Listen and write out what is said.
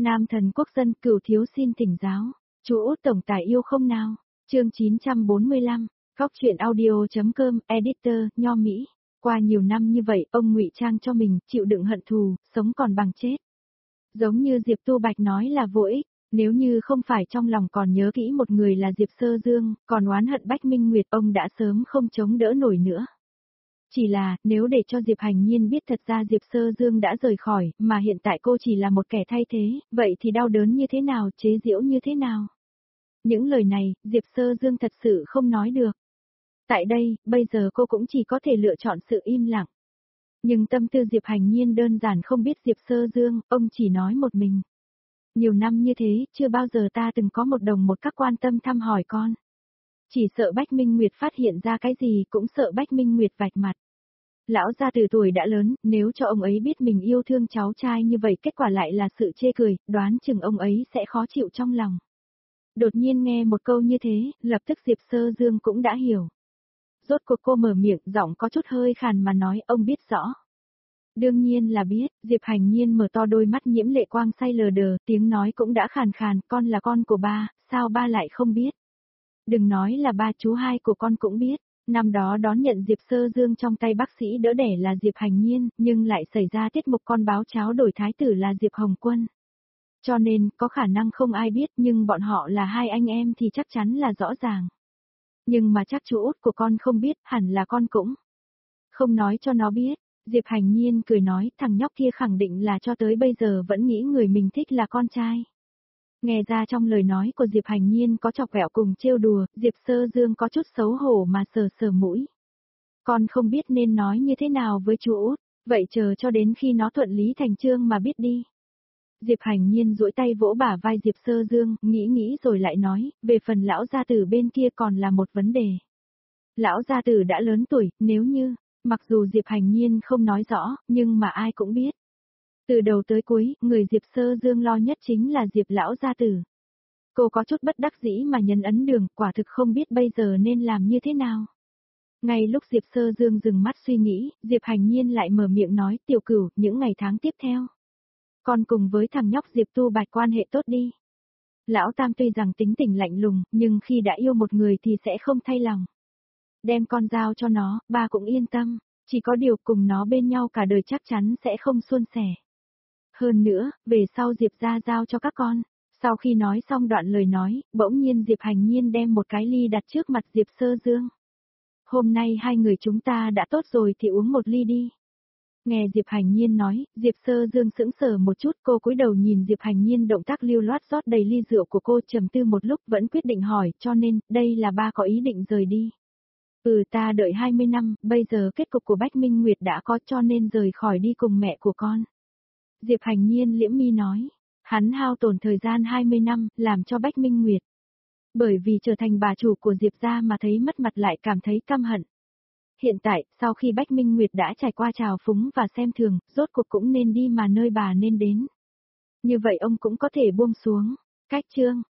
Nam thần quốc dân Cửu thiếu xin thỉnh giáo. Chú Út tổng tài yêu không nào? Chương 945. Góc truyện audio.com, editor, Nho Mỹ. Qua nhiều năm như vậy, ông ngụy trang cho mình, chịu đựng hận thù, sống còn bằng chết. Giống như Diệp Tu Bạch nói là vô ích, nếu như không phải trong lòng còn nhớ kỹ một người là Diệp Sơ Dương, còn oán hận Bách Minh Nguyệt, ông đã sớm không chống đỡ nổi nữa. Chỉ là, nếu để cho Diệp Hành Nhiên biết thật ra Diệp Sơ Dương đã rời khỏi, mà hiện tại cô chỉ là một kẻ thay thế, vậy thì đau đớn như thế nào, chế giễu như thế nào? Những lời này, Diệp Sơ Dương thật sự không nói được. Tại đây, bây giờ cô cũng chỉ có thể lựa chọn sự im lặng. Nhưng tâm tư Diệp Hành Nhiên đơn giản không biết Diệp Sơ Dương, ông chỉ nói một mình. Nhiều năm như thế, chưa bao giờ ta từng có một đồng một các quan tâm thăm hỏi con. Chỉ sợ Bách Minh Nguyệt phát hiện ra cái gì, cũng sợ Bách Minh Nguyệt vạch mặt. Lão gia từ tuổi đã lớn, nếu cho ông ấy biết mình yêu thương cháu trai như vậy, kết quả lại là sự chê cười, đoán chừng ông ấy sẽ khó chịu trong lòng. Đột nhiên nghe một câu như thế, lập tức Diệp Sơ Dương cũng đã hiểu. Rốt cuộc cô mở miệng, giọng có chút hơi khàn mà nói, ông biết rõ. Đương nhiên là biết, Diệp Hành Nhiên mở to đôi mắt nhiễm lệ quang say lờ đờ, tiếng nói cũng đã khàn khàn, con là con của ba, sao ba lại không biết? Đừng nói là ba, chú hai của con cũng biết. Năm đó đón nhận Diệp Sơ Dương trong tay bác sĩ đỡ đẻ là Diệp Hành Nhiên, nhưng lại xảy ra tiết mục con báo cháu đổi thái tử là Diệp Hồng Quân. Cho nên, có khả năng không ai biết, nhưng bọn họ là hai anh em thì chắc chắn là rõ ràng. Nhưng mà chắc chú út của con không biết, hẳn là con cũng không nói cho nó biết. Diệp Hành Nhiên cười nói, thằng nhóc kia khẳng định là cho tới bây giờ vẫn nghĩ người mình thích là con trai. Nghe ra trong lời nói của Diệp Hành Nhiên có chọc ghẹo cùng trêu đùa, Diệp Sơ Dương có chút xấu hổ mà sờ sờ mũi. Con không biết nên nói như thế nào với chú út, vậy chờ cho đến khi nó thuận lý thành chương mà biết đi. Diệp Hành Nhiên duỗi tay vỗ bả vai Diệp Sơ Dương, nghĩ rồi lại nói, về phần lão gia tử bên kia còn là một vấn đề. Lão gia tử đã lớn tuổi, nếu như, mặc dù Diệp Hành Nhiên không nói rõ, nhưng mà ai cũng biết. Từ đầu tới cuối, người Diệp Sơ Dương lo nhất chính là Diệp lão gia tử. Cô có chút bất đắc dĩ mà nhấn ấn đường, quả thực không biết bây giờ nên làm như thế nào. Ngay lúc Diệp Sơ Dương dừng mắt suy nghĩ, Diệp Hành Nhiên lại mở miệng nói, Tiểu Cửu, những ngày tháng tiếp theo. Con cùng với thằng nhóc Diệp Tu Bạch quan hệ tốt đi. Lão Tam tuy rằng tính tình lạnh lùng, nhưng khi đã yêu một người thì sẽ không thay lòng. Đem con giao cho nó, ba cũng yên tâm, chỉ có điều cùng nó bên nhau cả đời chắc chắn sẽ không suôn sẻ. Hơn nữa, về sau Diệp ra giao cho các con. Sau khi nói xong đoạn lời nói, bỗng nhiên Diệp Hành Nhiên đem một cái ly đặt trước mặt Diệp Sơ Dương. Hôm nay hai người chúng ta đã tốt rồi thì uống một ly đi. Nghe Diệp Hành Nhiên nói, Diệp Sơ Dương sững sờ một chút, cô cúi đầu nhìn Diệp Hành Nhiên động tác lưu loát rót đầy ly rượu của cô, trầm tư một lúc vẫn quyết định hỏi, cho nên, đây là ba có ý định rời đi. Ta đợi 20 năm, bây giờ kết cục của Bách Minh Nguyệt đã có, cho nên rời khỏi đi cùng mẹ của con. Diệp Hành Nhiên liễm mi nói, hắn hao tổn thời gian 20 năm, làm cho Bách Minh Nguyệt. Bởi vì trở thành bà chủ của Diệp gia mà thấy mất mặt lại cảm thấy căm hận. Hiện tại, sau khi Bách Minh Nguyệt đã trải qua trào phúng và xem thường, rốt cuộc cũng nên đi mà nơi bà nên đến. Như vậy ông cũng có thể buông xuống. Cách chương.